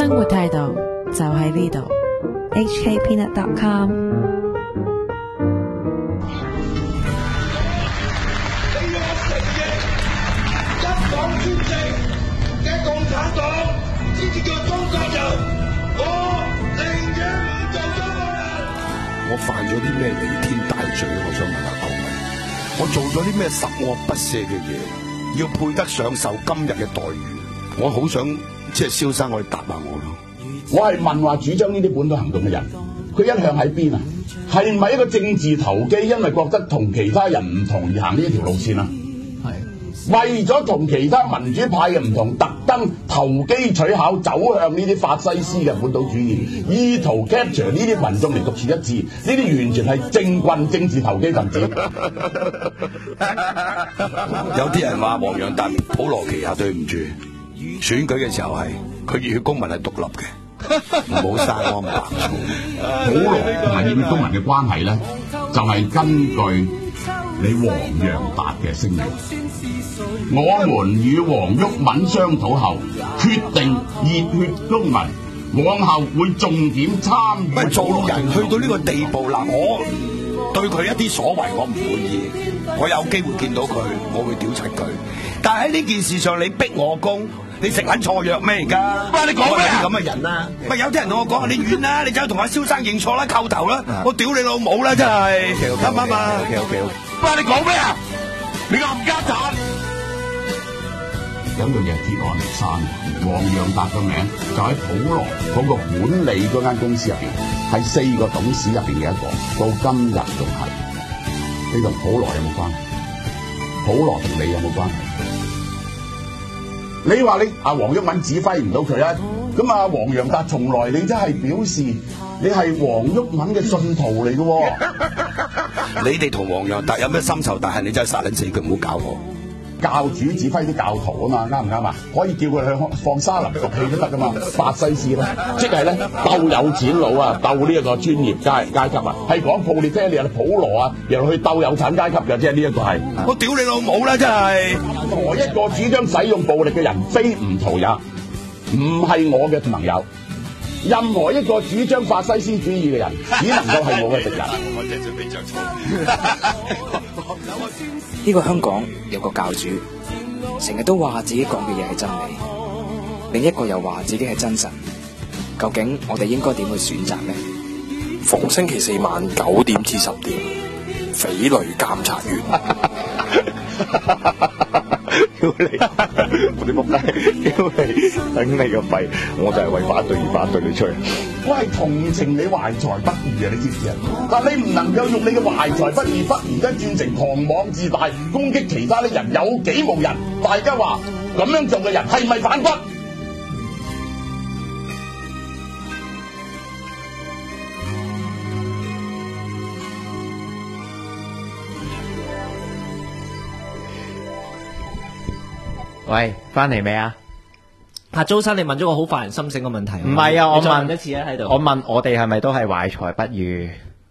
生活態度就喺呢度。hkpeanut.com。 一黨專政嘅共產黨先至叫中國人，我寧願唔做中國人。 我犯咗啲咩彌天大罪？我想問下各位，我做咗啲咩十惡不赦嘅嘢，要配得上受今日嘅待遇？我好想即係蕭生可以答下我咯。 我係問話主張呢啲本土行動嘅人，佢一向喺邊啊？係咪一個政治投機？因為覺得同其他人唔同而行呢條路線啊？為咗同其他民主派嘅唔同，特登投機取巧，走向呢啲法西斯嘅本土主義，意圖 capture 呢啲民眾嚟獨樹一幟，呢啲完全係政棍政治投機分子。 有啲人話黃洋達普羅旗下，對唔住，選舉嘅時候係佢熱血公民係獨立嘅，唔好嘥安白醋。 普羅同埋熱血公民嘅關係咧，就係根據你黃洋達嘅聲明。我們與黃毓民商討後，決定熱血公民往後會重點參與。 做人去到呢個地步啦，我對佢一啲所為我唔滿意，我有機會見到佢，我會屌柒佢。但係喺呢件事上，你逼我攻，你食緊錯藥咩而家？喂，你講咩啊？咁嘅人啦，咪有啲人同我講，你怨啦，你走去同阿蕭生認錯啦，叩頭啦，我屌你老母啦，真係啱唔啱啊？喂，你講咩啊？你冚家鏟！ 有樣嘢係鐵案嚟生，黃洋達嘅名就喺普羅嗰個管理嗰間公司入邊，係4個董事入邊嘅一個，到今日仲係。你同普羅有冇關係？普羅同你有冇關係？你話你阿黃毓民指揮唔到佢啊？咁啊黃洋達從來你真係表示你係黃毓民嘅信徒嚟嘅喎。 你哋同黃洋達有咩深仇大恨？你真係殺撚死佢，唔好搞我。 教主指揮啲教徒啊嘛，啱唔啱啊？可以叫佢去放沙林毒氣都得噶嘛。法西斯咧，即係咧鬥有錢佬啊，鬥呢一個專業階級啊，係講普列塔利亞普羅啊，又去鬥有產階級嘅，即係呢一個係。 我屌你老母啦，真係！ 任何一個主張使用暴力嘅人，非吾徒也，唔係我嘅朋友。任何一個主張法西斯主義嘅人，只能夠係我嘅敵人。 我真係準備着草。 呢個香港有個教主，成日都話自己講嘅嘢係真理，另一個又話自己係真神。究竟我哋應該點去選擇呢？ 逢星期4晚9點至10點，匪類監察員。 屌你！我啲仆街！屌你！頂你個肺！我就係為反對而反對你吹。 我係同情你懷才不遇啊！你知唔知啊？但你唔能夠用你嘅懷才不遇，忽然間轉成狂妄自大，攻擊其他啲人，有幾無人？大家話咁樣做嘅人係咪反骨？ 喂，翻嚟未啊？ 阿周生，你問咗個好發人深省嘅問題。 唔係啊，我問一次啊喺度。 我問我哋係咪都係懷才不遇？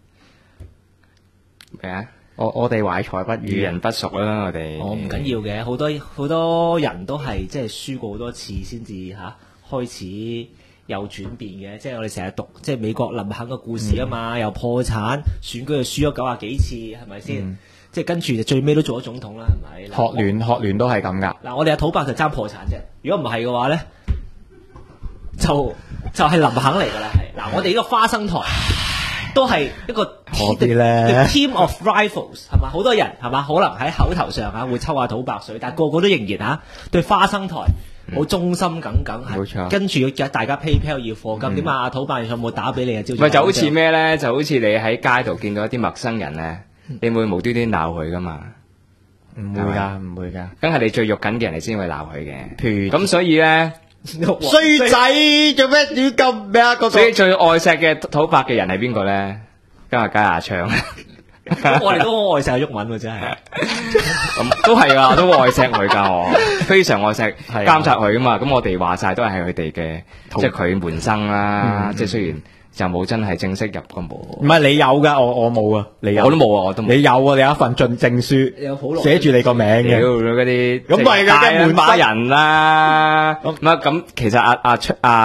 咩啊？ 我哋懷才不遇， 遇人不淑啦，我哋。 唔緊要嘅，好多人都係即係輸過好多次先至開始有轉變嘅。即係我哋成日讀即係美國林肯嘅故事啊嘛，又破產，選舉又輸咗90幾次，係咪先？即係跟住就最尾都做咗總統啦，係咪？ 學聯都係咁噶。 嗱，我哋阿土伯就爭破產啫。如果唔係嘅話咧，就係林肯嚟噶啦。係嗱，我哋呢個花生台都係一個 team of rivals 係嘛？好多人係嘛？可能喺口頭上會抽下土伯水，但係個個都仍然對花生台好忠心耿耿。 冇錯。 跟住要大家 PayPal 要課金，點啊？土伯有冇打俾你啊？ 咪就好似咩咧？就好似你喺街度見到一啲陌生人咧。你會無端端鬧佢噶嘛？ 唔會噶，唔會噶， 梗係你最肉緊嘅人，你先會鬧佢嘅。譬如咁，所以咧， 衰仔做咩要咁咩啊？ 所以最愛錫嘅土伯嘅人係邊個咧？梗係加牙槍。 我哋都好愛錫毓民喎，真係。 咁都係啊，都愛錫佢噶，我非常愛錫監察佢噶嘛。咁我哋話晒都係佢哋嘅，即係佢門生啦。即係雖然。就冇真係正式入過冇， 唔係你有噶，我冇啊，你有， 我都冇啊，我都冇。 你有啊，你有一份進證書，寫住你個名嘅， 嗰啲咁咪嘅門馬人啦。咁其實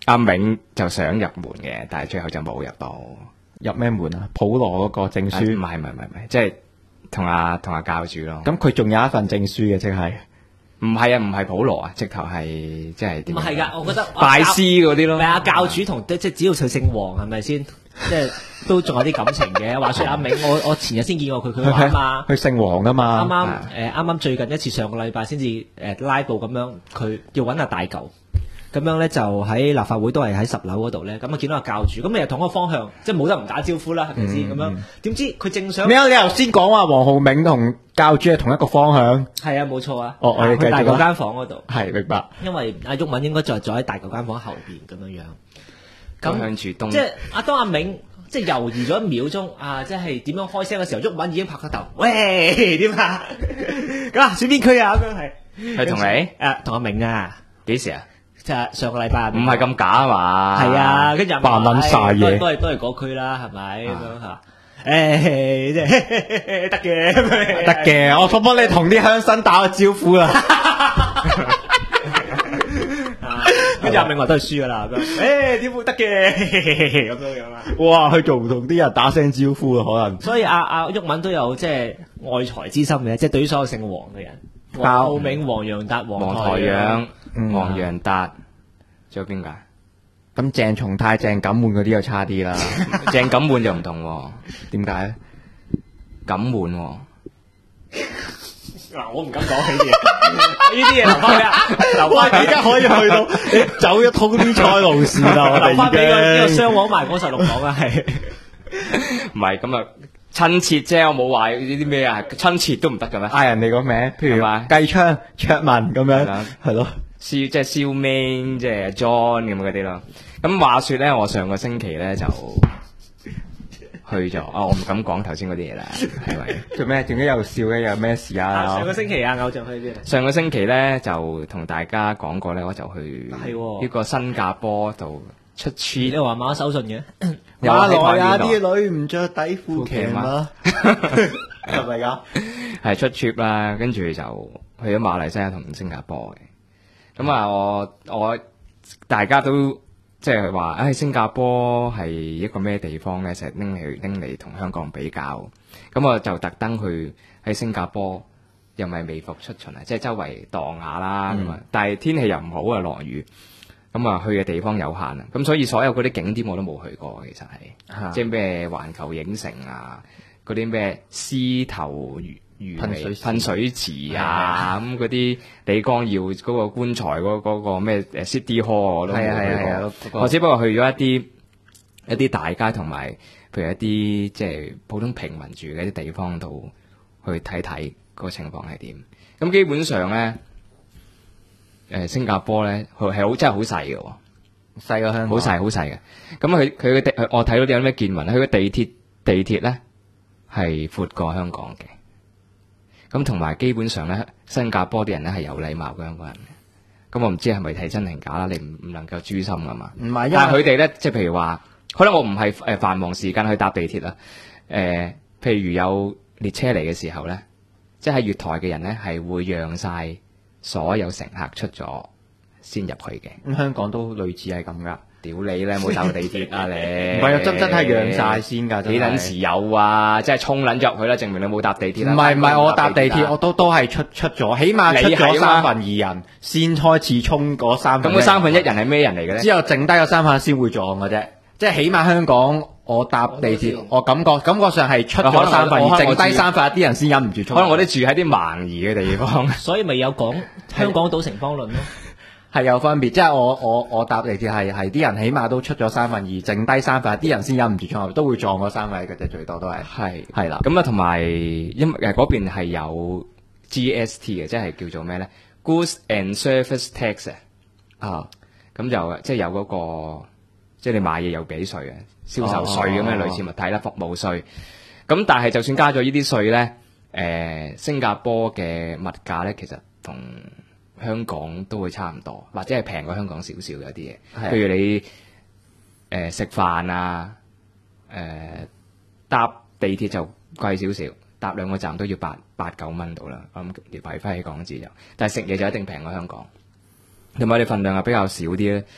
阿銘就想入門嘅，但係最後就冇入到。 入咩門啊？普羅嗰個證書？ 唔係，即係同阿教主咯。 咁佢仲有一份證書嘅，即係唔係啊？唔係普羅啊，直頭係即係點？ 唔係㗎，我覺得拜師嗰啲咯。 唔係啊，教主同即係只要佢姓黃係咪先？即係都仲有啲感情嘅。話說阿銘，我前日先見過佢話啊嘛， 佢姓黃㗎嘛。 啱啱最近一次上個禮拜先至拉布咁樣，佢要揾阿大嚿。咁樣咧就喺立法會都係喺10樓嗰度咧，咁啊見到阿教主，咁你又同一個方向，即係冇得唔打招呼啦，係咪先？咁樣點知佢正想咩啊？你頭先講話黃浩銘同教主係同一個方向？ 係啊，冇錯啊。 我哋去大舊間房嗰度。 係明白。因為阿毓民應該就坐喺大舊間房後邊咁樣樣。 咁向住東。 即係當阿銘即係猶豫咗1秒鐘啊，即係點樣開聲嘅時候，毓民已經拍個頭，喂點啊？咁啊選邊區啊？咁樣係。 係同你？ 同阿銘啊。 幾時啊？ 就係上個禮拜， 唔係咁假啊嘛？ 係啊，跟住扮撚晒嘢， 都係嗰區啦，係咪咁樣嚇？誒，即係得嘅， 得嘅，我幫你同啲鄉紳打個招呼啦。 跟住阿銘話都係輸噶啦，誒點會得嘅咁樣樣啦。 哇，佢仲同啲人打聲招呼啊，可能。 所以阿毓民都有即係愛才之心嘅，即係對於所有姓黃嘅人，黃浩銘、黃洋達、黃台仰。 黃洋達，仲有邊個？ 咁鄭松泰、鄭錦滿嗰啲又差啲啦。 鄭錦滿就唔同， 點解咧？ 錦滿嗱，我唔敢講呢啲嘢，呢啲嘢留翻俾留翻而家可以去到你走一通啲賽路線啦，我哋留翻俾呢個雙黃埋嗰16講啊，係唔係咁啊？親切啫，我冇話呢啲咩啊，親切都唔得嘅咩？ 嗌人哋個名，譬如話計昌、卓文咁樣，係咯。 即係燒明，即係 John 咁嗰啲咯。咁話說咧，我上個星期咧就去咗，我唔敢講頭先嗰啲嘢啦，係咪？ 做咩？點解又笑嘅？有咩事啊？ 上個星期啊，偶像去邊？ 上個星期咧就同大家講過咧，我就去呢個新加坡度出 trip。 你話馬手信嘅？ 馬來亞啲女唔着底褲騎馬，係咪噶？ 係出 trip 啦，跟住就去咗馬來西亞同新加坡嘅。咁啊，我大家都即係話，新加坡係一個咩地方咧？成日拎嚟同香港比較。咁我就特登去喺新加坡，又咪微服出巡啊，即係周圍蕩下啦咁啊。但係天氣又唔好啊，落雨。咁啊，去嘅地方有限啊。咁所以所有嗰啲景點我都冇去過，其實係即係咩環球影城啊，嗰啲咩獅頭噴水池啊，咁嗰啲李光耀嗰個棺材嗰個咩City Hall 我都冇去過。我只不過去咗一啲大街同埋，譬如一啲即係普通平民住嘅一啲地方度去睇睇個情況係點。咁基本上咧，新加坡咧係真係好細嘅， 細過香港， 好細嘅。咁佢嘅我睇到啲有咩見聞，佢嘅地鐵咧係闊過香港嘅。咁同埋基本上咧，新加坡啲人咧係有禮貌嘅香港人嘅。咁我唔知係咪睇真定假啦，你唔能夠誅心噶嘛。唔係，但係佢哋咧，即係譬如話，可能我唔係繁忙時間去搭地鐵啦。譬如有列車嚟嘅時候咧，即係喺月台嘅人咧係會讓晒所有乘客出咗先入去嘅。 咁香港都類似係咁噶。 屌你咧，冇搭地鐵啊你！ 唔係啊，真係讓晒先㗎， 幾撚時有啊？即係衝撚咗入去啦，證明你冇搭地鐵啦。 唔係，我搭地鐵我都係出咗，起碼出咗2/3人先開始衝嗰3分。 咁嗰1/3人係咩人嚟嘅咧？ 之後剩低個3分先會撞嘅啫。即係起碼香港我搭地鐵，我感覺上係出咗3分，剩低3分啲人先忍唔住衝。 可能我啲住喺啲蠻夷嘅地方， 所以咪有講香港島城方論咯。 係有分別，即係我搭地鐵係啲人起碼都出咗3分2，剩低3分啲人先忍唔住衝，都會撞嗰3位嘅啫，最多都係係啦。咁啊，同埋因為嗰邊係有 GST 嘅，即係叫做咩咧 ？Goods and Service Tax 啊，咁就即係有嗰個，即係你買嘢有俾稅嘅銷售稅咁樣類似物體啦，服務稅。咁但係就算加咗呢啲稅咧，新加坡嘅物價咧，其實同香港都會差唔多，或者係平過香港少少有啲嘢。譬如你食飯啊，搭地鐵就貴少少，搭2個站都要8、9蚊到啦。咁你幣翻起港紙就，但係食嘢就一定平過香港。同埋你份量係比較少啲咧。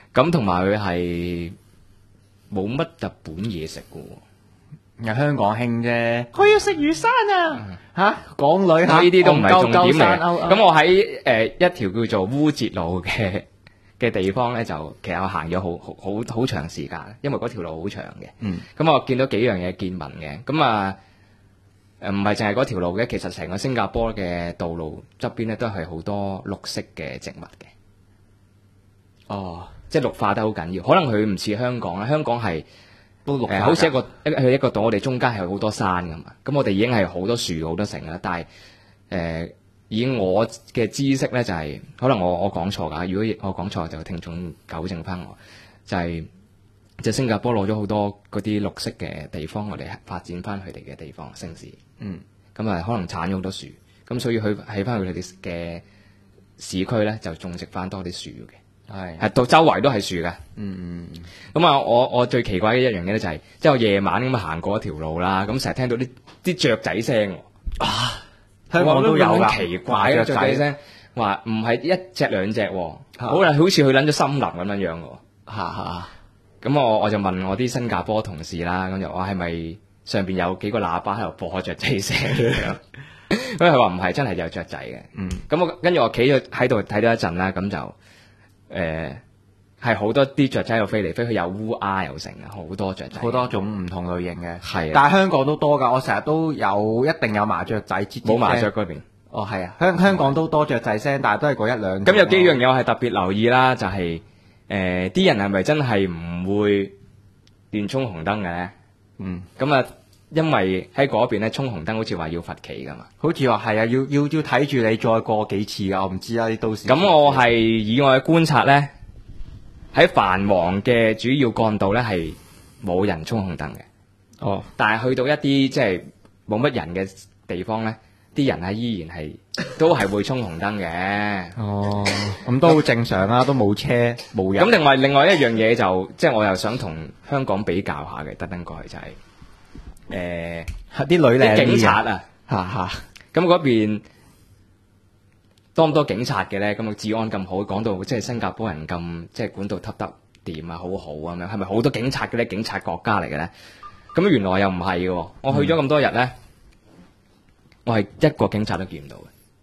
咁同埋佢係冇乜日本嘢食嘅喎。 有香港興啫，我要食魚生啊！嚇，港女嚇， 呢啲都唔係重點嚟嘅。 咁咁我喺一條叫做烏節路嘅地方咧，就其實我行咗好長時間，因為嗰條路好長嘅。咁我見到幾樣嘢見聞嘅。咁啊唔係淨係嗰條路嘅，其實成個新加坡嘅道路側邊咧都係好多綠色嘅植物嘅。哦，即係綠化得好緊要。可能佢唔似香港啦，香港係。好似一個島，我哋中間係好多山噶嘛，咁我哋已經係好多樹好多城啦。但係以我嘅知識咧，就係可能我講錯㗎。如果我講錯，就聽眾糾正翻我。就係即係新加坡攞咗好多嗰啲綠色嘅地方，我哋發展翻佢哋嘅地方城市。咁啊可能產咗好多樹，咁所以佢喺翻佢哋嘅市區咧，就種植翻多啲樹嘅。係到周圍都係樹嘅。咁啊，我最奇怪嘅一樣嘢咧就係，即係我夜晚咁行過一條路啦，咁成日聽到啲雀仔聲。香港都有㗎，奇怪嘅雀仔聲，話唔係一隻兩隻，好似去撚咗森林咁樣樣喎。咁我就問我啲新加坡同事啦，咁就話係咪上邊有幾個喇叭喺度播雀仔聲咁？咁佢話唔係，真係有雀仔嘅。咁跟住我企咗喺度睇咗一陣啦，咁就。係好多啲雀仔喺度飛嚟飛去，有烏鴉有成啊，好多雀仔， 好多種唔同類型嘅。 係， 但係香港都多㗎，我成日都一定有麻雀仔。 冇麻雀嗰邊。 哦，係啊，香港都多雀仔聲，但係都係嗰一兩。 咁有幾樣嘢我係特別留意啦，就係啲人係咪真係唔會亂衝紅燈嘅咧？咁啊，因為喺嗰邊咧衝紅燈好似話要罰企㗎嘛。 好似話係啊，要睇住你再過幾次㗎，我唔知啊，你到時。 咁我係以我嘅觀察咧。喺繁忙嘅主要幹道咧，係冇人衝紅燈嘅。但係去到一啲即係冇乜人嘅地方咧，啲人係依然係都係會衝紅燈嘅。 咁都好正常啦，都冇車冇人。 咁另外一樣嘢就即係我又想同香港比較下嘅，特登過去就係啲女靚啲警察啊，咁嗰邊。多唔多警察嘅咧？咁啊治安咁好，講到即係新加坡人咁即係管到揼得掂啊，好好咁樣，係咪好多警察嘅咧？警察國家嚟嘅咧？咁原來又唔係嘅。我去咗咁多日咧，我係一個警察都見唔到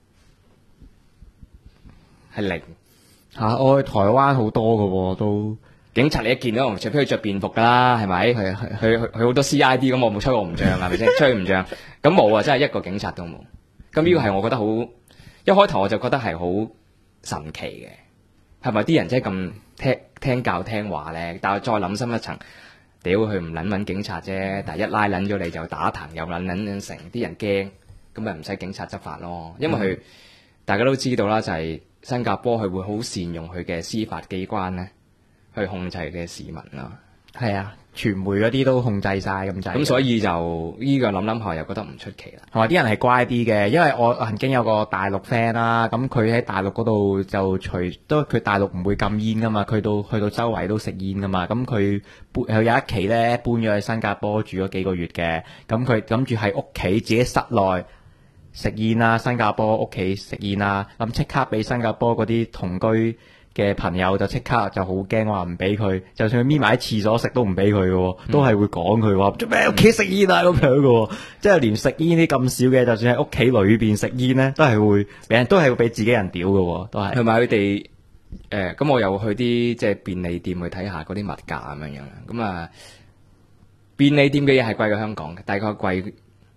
嘅，係零。 我去台灣好多嘅喎，都警察你一見到，除非佢着便服㗎啦，係咪？係佢好多 CID 咁，我冇吹我唔脹係咪先？吹唔脹咁冇啊！真係一個警察都冇。咁呢個係我覺得好。一開頭我就覺得係好神奇嘅，係咪啲人真係咁聽教聽話咧？但係再諗深一層，屌佢唔撚揾警察啫，但係一拉撚咗你就打棚又撚成，啲人驚，咁咪唔使警察執法咯。因為佢大家都知道啦，就係新加坡佢會好善用佢嘅司法機關咧，去控制嘅市民啦。 係啊。傳媒嗰啲都控制晒咁滯， 咁所以就呢個諗下又覺得唔出奇啦。 同埋啲人係乖啲嘅，因為我曾經有個大陸 friend 啦，咁佢喺大陸嗰度就佢大陸唔會禁煙噶嘛，去到周圍都食煙噶嘛，咁佢有一期咧搬咗去新加坡住咗幾個月嘅，咁佢諗住喺屋企自己室內食煙啦，新加坡屋企食煙啦，咁即刻俾新加坡嗰啲同居嘅朋友就即刻就好驚，話唔俾佢，就算佢搣埋喺廁所食都唔俾佢嘅，都係會講佢話做咩喺屋企食煙啊咁樣嘅，即係連食煙啲咁少嘅，就算喺屋企裏邊食煙咧，都係會俾自己人屌嘅，都係。同埋佢哋咁我又去啲即係便利店去睇下嗰啲物價咁樣樣，咁啊便利店嘅嘢係貴過香港嘅，大概貴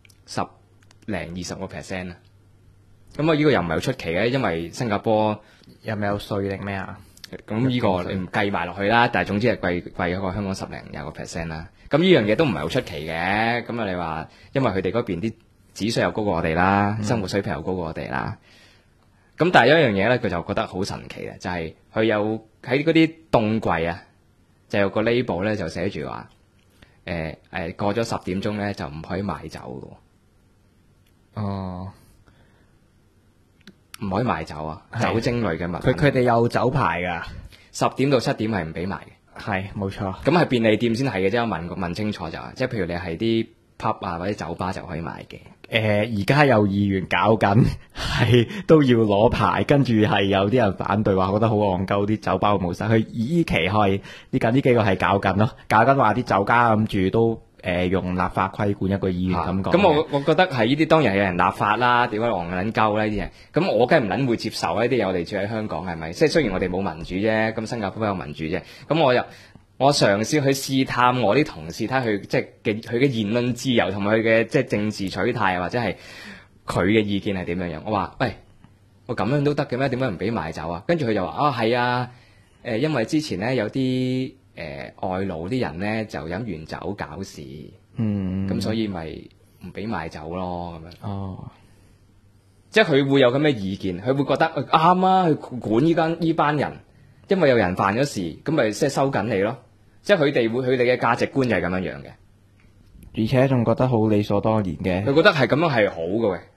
10-20% 啦。咁啊呢個又唔係好出奇嘅，因為新加坡。 有冇稅定咩啊？ 咁呢個你唔計埋落去啦，但係總之係貴咗個香港10-20% 啦。咁呢樣嘢都唔係好出奇嘅。咁啊你話，因為佢哋嗰邊啲指數又高過我哋啦，生活水平又高過我哋啦。咁但係有一樣嘢咧，佢就覺得好神奇嘅，就係佢有喺嗰啲凍櫃啊，就有個 label 咧就寫住話，過咗10點鐘咧就唔可以賣酒嘅。唔可以賣酒啊！酒精類嘅物品， 佢哋有酒牌㗎 ，10點到7點係唔俾賣嘅。 係冇錯。 咁係便利店先係嘅啫，我問清楚就係，即係譬如你係啲 pub 啊或者酒吧就可以買嘅。 而家有議員搞緊，係都要攞牌，跟住係有啲人反對話覺得好戇鳩，啲酒吧冇晒。佢依期係呢幾個係搞緊咯，搞緊話啲酒家諗住都用立法規管一個議員咁講。 咁我覺得係呢啲當然係有人立法啦，點解戇撚鳩呢啲嘢？咁我梗係唔撚會接受呢啲嘢。我哋住喺香港係咪？即係雖然我哋冇民主啫，咁新加坡有民主啫。咁我嘗試去試探我啲同事，睇下佢即係佢嘅言論自由同埋佢嘅即係政治取態，或者係佢嘅意見係點樣樣。我話喂，我咁樣都得嘅咩？點解唔俾賣酒啊？跟住佢就話係啊，因為之前咧有啲外勞啲人咧就飲完酒搞事，咁所以咪唔俾賣酒咯咁樣。哦，即係佢會有咁嘅意見，佢會覺得啱啊，去管呢班人，因為有人犯咗事，咁咪即係收緊你咯。即係佢哋嘅價值觀就係咁樣樣嘅， 而且仲覺得好理所當然嘅。 佢覺得係咁樣係好嘅喂。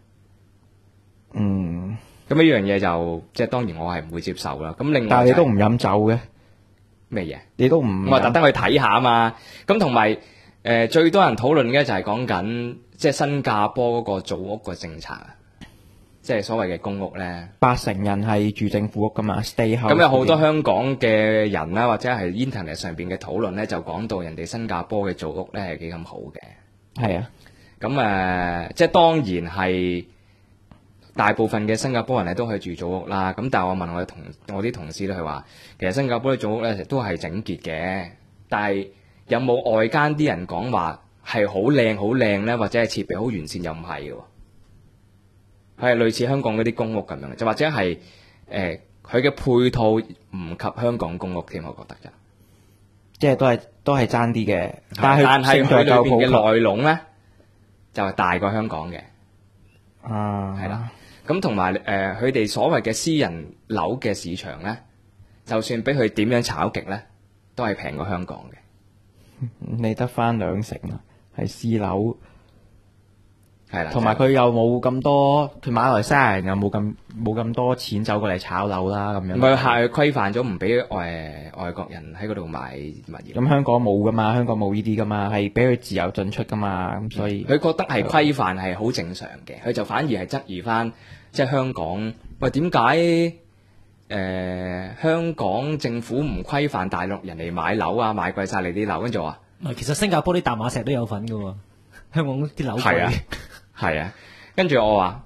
咁呢樣嘢就即係當然我係唔會接受啦。咁另外但係你都唔飲酒嘅咩嘢？ 你都唔我特登去睇下啊嘛。咁同埋最多人討論嘅就係講緊即係新加坡嗰個組屋個政策啊。即係所謂嘅公屋咧，80%人係住政府屋噶嘛 ，stay house。咁有好多香港嘅人啦，或者係 internet 上邊嘅討論咧，就講到人哋新加坡嘅組屋咧係幾咁好嘅。係啊，咁即係當然係大部分嘅新加坡人咧都去住組屋啦。咁但係我問我啲同事咧，佢話其實新加坡啲組屋咧都係整潔嘅，但係有冇外間啲人講話係好靚咧，或者係設備好完善又唔係嘅。係類似香港嗰啲公屋咁樣，就或者係佢嘅配套唔及香港公屋添，我覺得即係都係爭啲嘅。但係佢裏邊嘅內籠咧就係大過香港嘅。係啦。咁同埋佢哋所謂嘅私人樓嘅市場咧，就算俾佢點樣炒極咧，都係平過香港嘅。 你得翻2成啦，係私樓。 係啦， 同埋佢又冇咁多，佢馬來西亞人又冇咁多錢走過嚟炒樓啦，咁樣。 佢係規範咗唔俾外國人喺嗰度買物業。 咁香港冇噶嘛，香港冇呢啲噶嘛，係俾佢自由進出噶嘛，咁所以佢覺得係規範係好正常嘅，佢就反而係質疑翻即係香港，喂點解香港政府唔規範大陸人嚟買樓啊，買貴晒你啲樓，跟住話其實新加坡啲淡馬錫都有份噶喎，香港啲樓貴。 係啊，跟住我話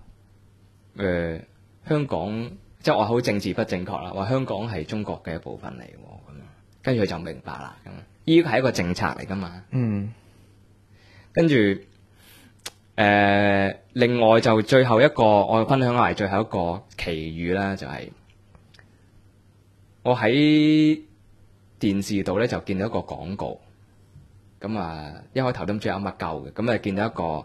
香港即係我好政治不正確啦，話香港係中國嘅一部分嚟喎，咁跟住佢就明白啦，咁呢個係一個政策嚟噶嘛。跟住另外就最後一個我分享埋最後一個奇遇啦，就係我喺電視度咧就見到一個廣告，咁一開頭都唔知有乜鳩嘅，咁見到一個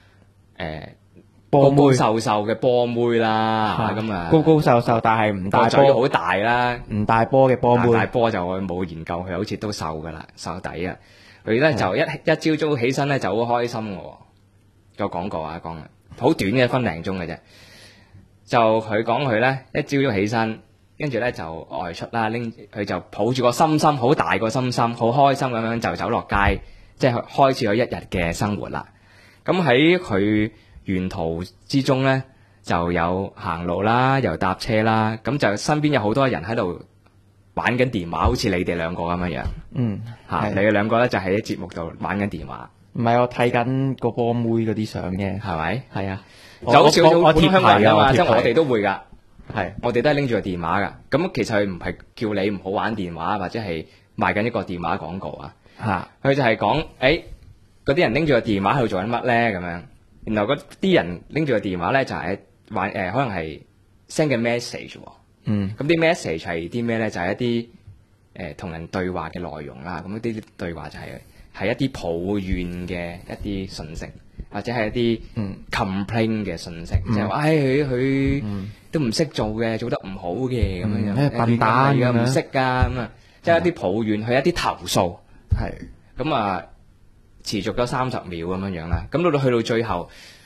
高高瘦瘦嘅波妹啦，咁高高瘦瘦，但係唔大波，好大啦， 唔大波嘅波妹。 大波就我冇研究，佢好似都瘦噶啦，瘦底啊！佢咧就一朝早起身咧就好開心嘅，個廣告講好短嘅分零鐘嘅啫。就佢講佢咧一朝早起身，跟住咧就外出啦，佢就抱住個心心，好大個心心，好開心咁樣就走落街，即係開始咗一日嘅生活啦。咁喺佢沿途之中咧，就有行路啦，又搭車啦，咁就身邊有好多人喺度玩緊電話，好似你哋兩個咁樣樣。你哋兩個咧就喺節目度玩緊電話。唔係，我睇緊個波妹嗰啲相嘅，係咪？係啊，就好似我貼香港人㗎嘛，即係我哋都會㗎。係，我哋都係拎住個電話㗎。咁其實佢唔係叫你唔好玩電話，或者係賣緊一個電話廣告啊。佢就係講嗰啲人拎住個電話喺度做緊乜咧？咁樣，然後嗰啲人拎住個電話咧就係玩可能係 send 嘅 message。咁啲 message 係啲咩咧？就係一啲同人對話嘅內容啦。咁啲對話就係一啲抱怨嘅一啲信息，或者係一啲complain 嘅信息，就係話佢都唔識做嘅，做得唔好嘅咁樣，笨蛋㗎，唔識㗎咁啊，即係一啲抱怨，係一啲投訴，係咁持續咗30秒咁樣啦，咁到去到最後，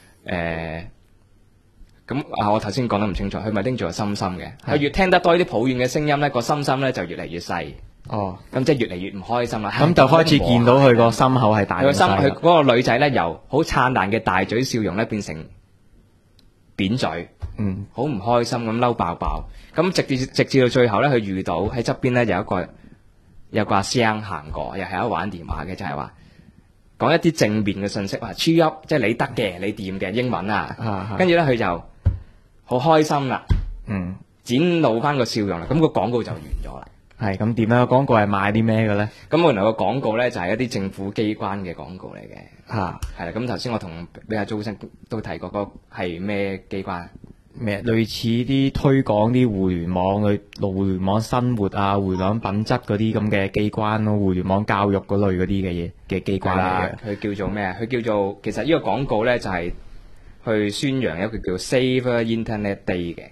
我頭先講得唔清楚，佢咪拎住個心心嘅，佢越聽得多啲抱怨嘅聲音咧，個心心咧就越嚟越細， 哦，咁即係越嚟越唔開心啦。 咁就開始見到佢個心口係大。 佢嗰個女仔咧，由好燦爛嘅大嘴笑容咧，變成扁嘴，好唔開心咁嬲爆爆。咁直至到最後咧，佢遇到喺側邊咧有個阿聲行過，又係喺度玩電話嘅，就係話講一啲正面嘅信息，話 cheer up，即係你得嘅，你掂嘅英文啊。跟住咧佢就好開心啦，展露翻個笑容啦。咁個廣告就完咗啦。 係咁點咧？個廣告係賣啲咩嘅咧？ 咁原來個廣告咧就係一啲政府機關嘅廣告嚟嘅。係啦。咁頭先我同俾阿周生都提過，嗰係咩機關？ 咩類似啲推廣啲互聯網生活啊、互聯網品質嗰啲咁嘅機關咯，互聯網教育嗰類嗰啲嘅嘢嘅機關嚟嘅。 佢叫做咩啊？佢叫做其實呢個廣告咧就係去宣揚一個叫 Save Internet Day 嘅。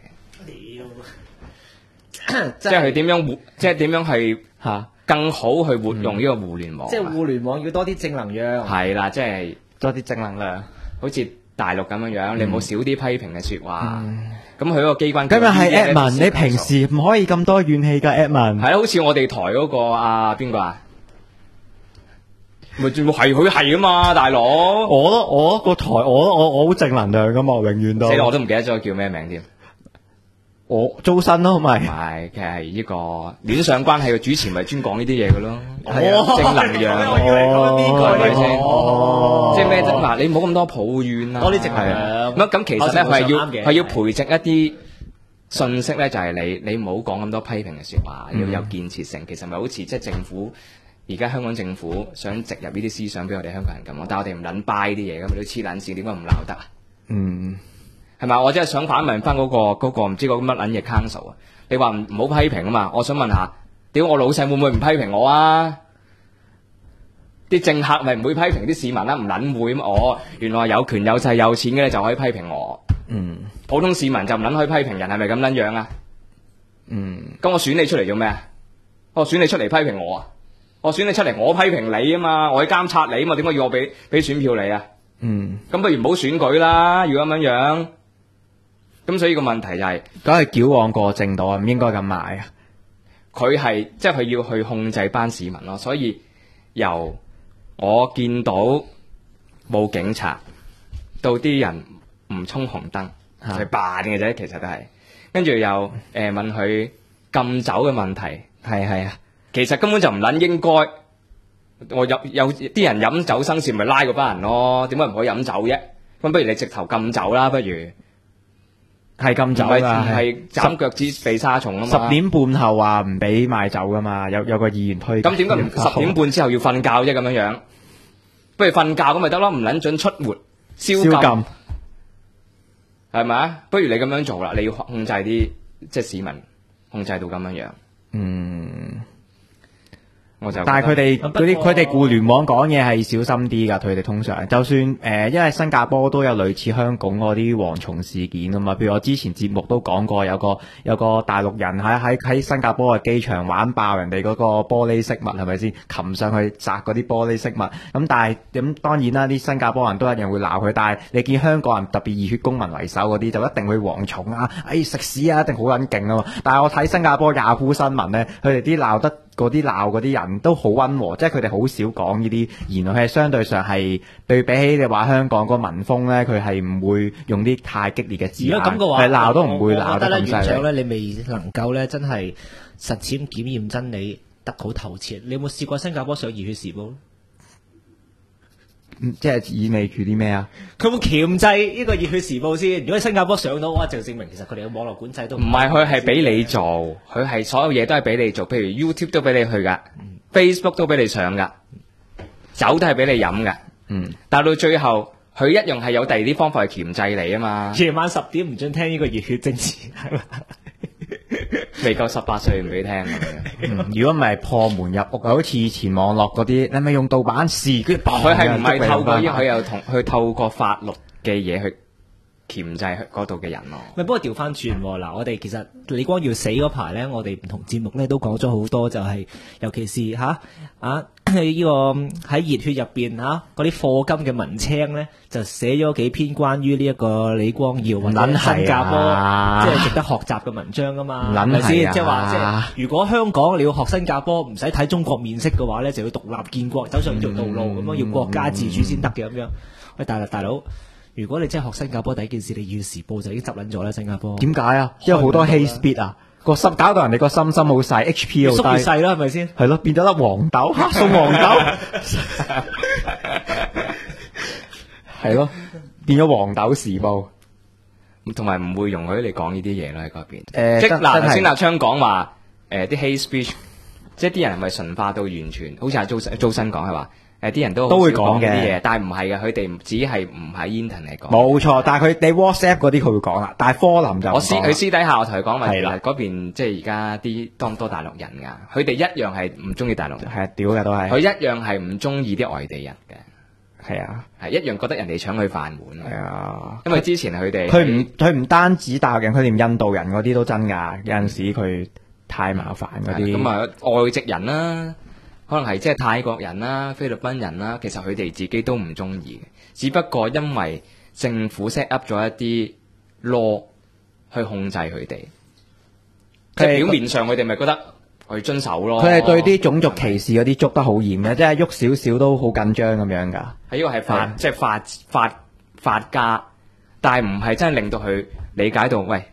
即係佢點樣活，即係點樣去更好去活用呢個互聯網。 即係互聯網要多啲正能量。 係啦，即係多啲正能量， 好似大陸咁樣樣，你冇少啲批評嘅説話。咁佢嗰個機關今日係 Edmond，你平時唔可以咁多怨氣㗎 Edmond。 係啊，好似我哋台嗰個邊個啊？咪係佢係啊嘛，大佬。 我個台我好正能量㗎嘛，永遠都。 死啦！我都唔記得咗叫咩名添。 我租身咯，咪唔係，其實係呢個戀上關係嘅主持，咪專講呢啲嘢嘅咯。正能量，係咪先？即係咩啫？嗱，你唔好咁多抱怨啦。 多啲正能量。 咁其實咧，佢係要培植一啲信息咧，就係你唔好講咁多批評嘅説話，要有建設性。其實咪好似即係政府而家香港政府想植入呢啲思想俾我哋香港人咁咯，但係我哋唔撚 buy 啲嘢咁，你黐撚線點解唔鬧得啊？係咪？我真係想反問翻嗰個唔知嗰個乜撚嘢 council 啊！你話唔好批評啊嘛？我想問下，屌我老細會唔會唔批評我啊？啲政客咪唔會批評啲市民啦，唔撚會我原來有權有勢有錢嘅咧就可以批評我。普通市民就唔撚可以批評人，係咪咁撚樣啊？咁我選你出嚟做咩啊？我選你出嚟批評我啊？我選你出嚟我批評你啊嘛？我去監察你啊嘛？點解要我俾選票你啊？咁不如唔好選舉啦！如果咁樣。咁所以個問題就係， 梗係矯枉過正道啊！唔應該咁賣啊！ 佢係即係佢要去控制班市民咯，所以由我見到冇警察到啲人唔衝紅燈，係扮嘅啫，其實都係。跟住又問佢禁酒嘅問題， 係啊， 其實根本就唔撚應該。我有啲人飲酒生事，咪拉嗰班人咯？點解唔可以飲酒啫？咁不如你直頭禁酒啦，不如。 係禁酒㗎， 係斬腳趾避沙蟲啊嘛！ 10點半後話唔俾賣酒㗎嘛，有個議員推。 咁點解唔10點半之後要瞓覺啫？咁樣不如瞓覺咁咪得咯，唔撚準出沒宵禁，係咪啊？不如你咁樣做啦，你要控制啲即係市民，控制到咁樣。 但係佢哋互聯網講嘢係小心啲㗎，佢哋通常就算因為新加坡都有類似香港嗰啲蝗蟲事件啊嘛。譬如我之前節目都講過，有個大陸人喺新加坡嘅機場玩爆人哋嗰個玻璃飾物，係咪先？擒上去砸嗰啲玻璃飾物。咁但係咁當然啦，啲新加坡人都一樣會鬧佢。但係你見香港人特別熱血公民為首嗰啲，就一定會蝗蟲啊！食屎啊！一定好撚勁啊嘛。但係我睇新加坡Yahoo新聞咧，佢哋啲鬧嗰啲人都好溫和，即係佢哋好少講呢啲言論，係相對上係對比起你話香港個民風咧，佢係唔會用啲太激烈嘅字眼。如果咁嘅話，係鬧都唔會鬧得咁犀利。 院長咧，你未能夠咧真係實踐檢驗真理得好透徹。你有冇試過新加坡上熱血時報？ 即係意味住啲咩啊？ 佢會鉗制呢個熱血時報先。如果新加坡上到嘅話，就證明其實佢哋嘅網絡管制都唔係，佢係俾你做，佢係所有嘢都係俾你做。譬如 YouTube 都俾你去噶，Facebook 都俾你上噶，酒都係俾你飲噶。但係到最後，佢一樣係有第二啲方法去鉗制你啊嘛。 夜晚10點唔准聽呢個熱血政治， 未夠18歲唔俾聽。 如果唔係破門入屋，好似以前網絡嗰啲，你咪用盜版試，佢係唔係透過佢又去透過法律嘅嘢去鉗制嗰度嘅人咯。 不過調翻轉嗱，我哋其實李光耀死嗰排咧，我哋唔同節目咧都講咗好多，就係尤其是呢個喺熱血入邊嗰啲課金嘅文青咧，就寫咗幾篇關於呢一個李光耀或者新加坡即係值得學習嘅文章啊嘛，係咪先？即係話即係如果香港你要學新加坡，唔使睇中國面色嘅話咧，就要獨立建國，走上條道路咁樣，要國家自主先得嘅咁樣。喂，大佬，如果你真係學新加坡第一件事，你要時報就已經執撚咗啦，新加坡。 點解啊？因為好多 hate speed 啊！個心搞到人哋個心好細 ，HP 好低， 縮越細啦，係咪先？ 係咯，變咗粒黃豆，送黃豆，係咯，變咗黃豆時報， 同埋唔會容許你講呢啲嘢咯喺嗰邊。即係嗱，頭先阿昌講話啲 hate speech， 即係啲人係咪純化到完全？好似阿周生講係話。啲人都會講嘅啲嘢，但係唔係嘅，佢哋只係唔喺 internet 講。 冇錯，但係你 WhatsApp 嗰啲佢會講啦，但係科林就佢私底下我同佢講話，嗰邊即係而家啲多唔多大陸人㗎？佢哋一樣係唔中意大陸人， 係屌嘅都係。 佢一樣係唔中意啲外地人嘅， 係啊， 係一樣覺得人哋搶佢飯碗。係啊，因為之前佢唔單止大陸人，佢連印度人嗰啲都真㗎。有陣時佢太麻煩嗰啲。 咁啊，外籍人啦。可能係即係泰國人啦、菲律賓人啦，其實佢哋自己都唔中意嘅，只不過因為政府 set up 咗一啲 law 去控制佢哋，即係表面上佢哋咪覺得去遵守咯。 佢係對啲種族歧視嗰啲捉得好嚴嘅，即係喐少少都好緊張咁樣㗎。 係呢個係即係法家，但係唔係真係令到佢理解到，喂，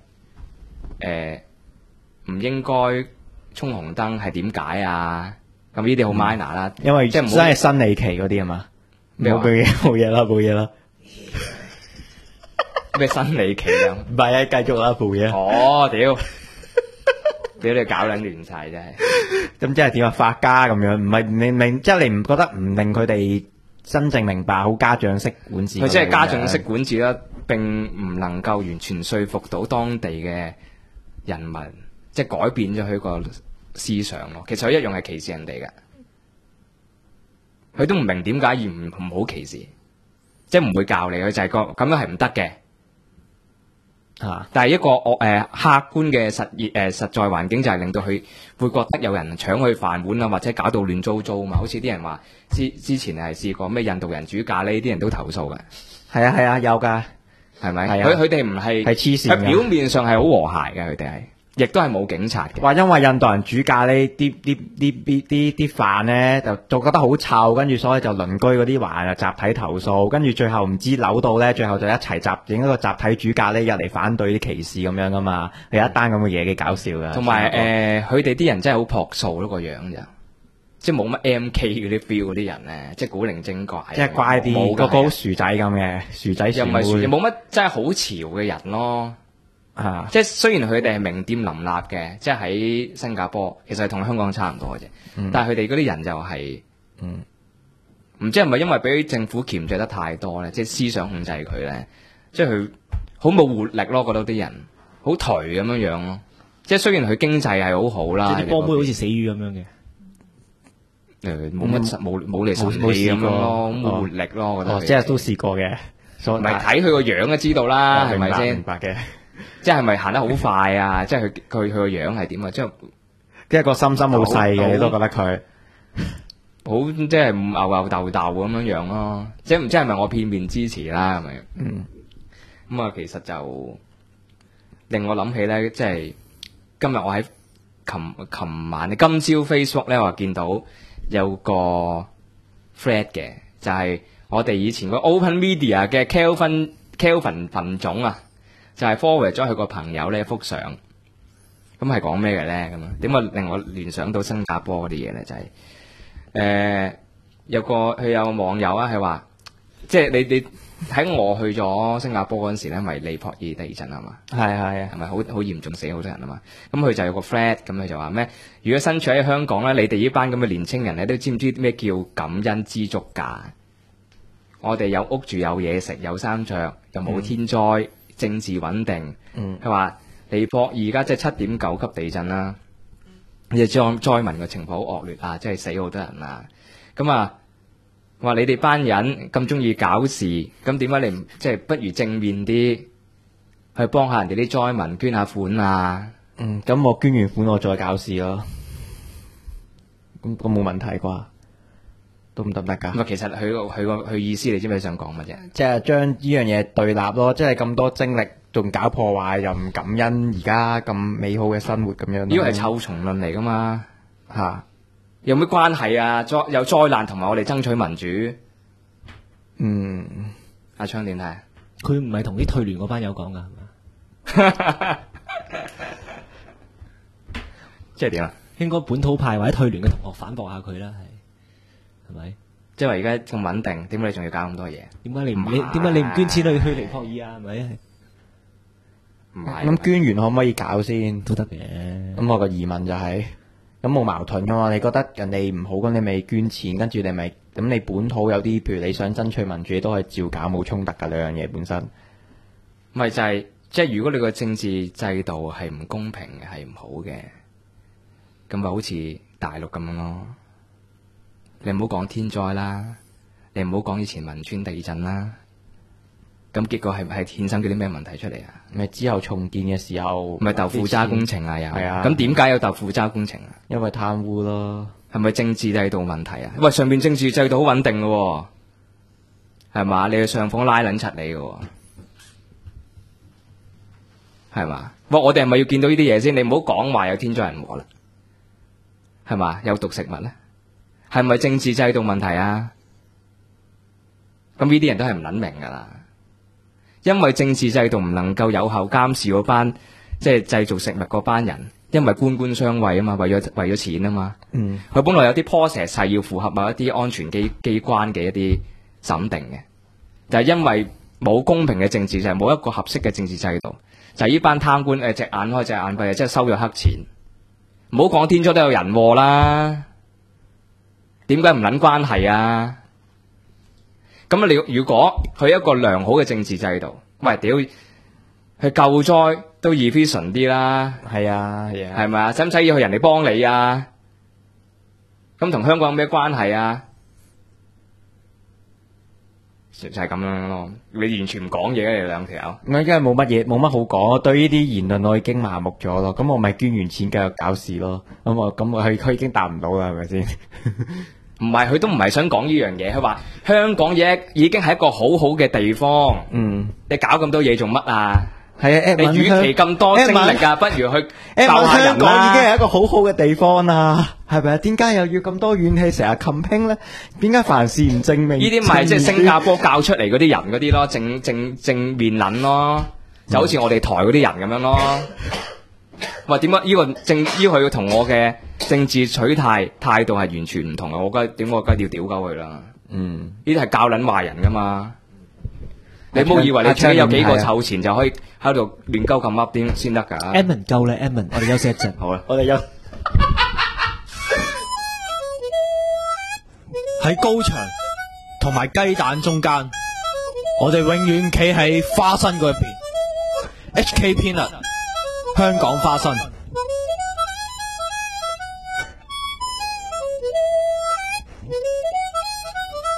唔應該衝紅燈係點解啊？咁呢啲好 minor 啦， 因為即係真係新理期嗰啲啊嘛，冇嘢啦。 咩新理期啊？ 唔係啊，繼續啦，冇嘢。 哦，屌你搞撚亂晒真係。 咁即係點啊？法家咁樣，唔係明，即係你唔覺得唔令佢哋真正明白好家長式管治？ 佢即係家長式管治啦，並唔能夠完全說服到當地嘅人民，即係改變咗佢個思想咯，其實佢一樣係歧視人哋嘅，佢都唔明點解而唔好歧視，即係唔會教你，佢就係咁樣係唔得嘅。但係一個客觀嘅實在環境就係令到佢會覺得有人搶佢飯碗啊，或者搞到亂糟糟嘛。好似啲人話之前係試過咩印度人煮咖喱，啲人都投訴嘅。係啊，有㗎， 係咪？佢哋唔係黐線， 佢表面上係好和諧嘅，佢哋係。亦都係冇警察嘅。 話因為印度人煮咖喱啲飯咧就覺得好臭，跟住所以就鄰居嗰啲話集體投訴，跟住最後唔知扭到咧，最後就一齊整一個集體煮咖喱入嚟反對啲歧視咁樣噶嘛。有一單咁嘅嘢幾搞笑噶。 同埋佢哋啲人真係好樸素咯，個樣就即係冇乜 MK 嗰啲 feel 嗰啲人咧，即係古靈精怪， 即係乖啲，個好薯仔咁嘅薯仔， 又唔係薯，又冇乜真係好潮嘅人咯。即係雖然佢哋係名店林立嘅，即係喺新加坡，其實係同香港差唔多嘅啫。但係佢哋嗰啲人就係，唔知係咪因為俾政府鉗制得太多咧，即係思想控制佢咧，即係佢好冇活力咯，覺得啲人好頹咁樣樣咯。即係雖然佢經濟係好好啦， 即係啲波妹好似死魚咁樣嘅。 冇乜冇嚟神氣咁樣咯，冇活力咯，我覺得。 即係都試過嘅， 唔係睇佢個樣就知道啦，係咪先？ 明白嘅。 即係咪行得好快啊？即係佢個樣係點啊？即係個心好細嘅，你都覺得佢好即係牛牛豆豆咁樣樣咯。即係唔知係咪我片面支持啦？係咪？咁啊，其實就令我諗起咧，即係今日我喺琴晚今朝 Facebook 咧，我見到有個 thread 嘅，就係我哋以前個 Open Media 嘅 Kelvin 群總啊。就係 forward 咗佢個朋友呢一幅相，咁係講咩嘅咧？咁啊，點解令我聯想到新加坡嗰啲嘢咧？就係有個網友啊，係話即係你喺我去咗新加坡嗰陣時咧，咪尼泊爾地震啊嘛，係咪好嚴重，死好多人啊嘛？咁佢就有個 flat， 咁佢就話咩？如果身處喺香港咧，你哋呢班咁嘅年青人咧，都知唔知咩叫感恩知足㗎？我哋有屋住，有嘢食，有衫着，又冇天災。政治穩定，佢話尼泊爾而家即係7.9級地震啦，即係災民嘅情況好惡劣啊，即係死好多人啊。咁啊，話你哋班人咁中意搞事，咁點解你唔即係不如正面啲去幫下人哋啲災民捐下款啊。 咁我捐完款我再搞事咯，咁冇問題啩？都唔得㗎？ 咁其實佢意思你知唔知想講乜啫？ 即係將呢樣嘢對立咯，即係咁多精力仲搞破壞，又唔感恩而家咁美好嘅生活咁樣。 呢個係臭蟲論嚟噶嘛嚇？有咩關係啊？有災難同埋我哋爭取民主。阿昌點睇？ 佢唔係同啲退聯嗰班友講㗎，係嘛？ 即係點啊？ 應該本土派或者退聯嘅同學反駁下佢啦，係咪？ 即係話而家咁穩定，點解你仲要搞咁多嘢？ 點解你唔捐錢去尼泊爾啊？係咪？ 唔係。 咁捐完可唔可以搞先？ 都得嘅。 咁我個疑問就係，咁冇矛盾噶嘛？你覺得人哋唔好，咁你咪捐錢，跟住你咪咁你本土有啲，譬如你想爭取民主，都係照搞，冇衝突噶兩樣嘢本身。 咪就係即係如果你個政治制度係唔公平嘅，係唔好嘅，咁咪好似大陸咁樣咯。你唔好講天災啦，你唔好講以前汶川地震啦，咁結果係衍生咗啲咩問題出嚟啊？ 咪之後重建嘅時候， 咪豆腐渣工程啊？又係啊？ 咁點解有豆腐渣工程啊？ 因為貪污咯。 係咪政治制度問題啊？喂，上邊政治制度好穩定嘅，係嘛？你去上訪拉撚柒你嘅，係嘛？喂，我哋係咪要見到呢啲嘢先？你唔好講話有天災人禍啦，係嘛？有毒食物咧？係咪政治制度問題啊？咁呢啲人都係唔捻明噶啦，因為政治制度唔能夠有效監視嗰班即係製造食物嗰班人，因為官官相衛啊嘛，為咗錢啊嘛。佢本來有啲 process 係要符合某一啲安全機關嘅一啲審定嘅，就係因為冇公平嘅政治，就係冇一個合適嘅政治制度，就係呢班貪官隻眼開隻眼閉，即係收咗黑錢。唔好講天災都有人禍啦。點解唔捻關係啊？咁你如果佢一個良好嘅政治制度，喂屌，去救災都 efficient 啲啦。係啊，係咪啊？使唔使要去人哋幫你啊？咁同香港有咩關係啊？就係咁樣咯。你完全唔講嘢，你兩條友。 我而家冇乜好講。我對呢啲言論我已經麻木咗咯。咁我咪捐完錢繼續搞事咯。咁佢已經答唔到啦，係咪先？ 唔係，佢都唔係想講呢樣嘢。佢話香港已經係一個好好嘅地方。你搞咁多嘢做乜啊？係啊，你與其咁多精力啊，不如去救下人啦。香港已經係一個好好嘅地方啦，係咪啊？點解又要咁多怨氣，成日 complain 咧？點解凡事唔正面？ 呢啲咪即係新加坡教出嚟嗰啲人嗰啲咯，正面撚咯，就好似我哋台嗰啲人咁樣咯。喂，點解呢個佢同我嘅政治取態度係完全唔同嘅？我梗係要屌鳩佢啦。呢啲係教撚壞人噶嘛。你唔好以為你自己有幾個臭錢就可以喺度亂鳩咁噏點先得噶。 Edmond 夠啦 ，Edmond， 我哋休息一陣。 好啦， 我哋休。 喺高牆同埋雞蛋中間，我哋永遠企喺花生嗰一邊。HK Peanut，香港花生。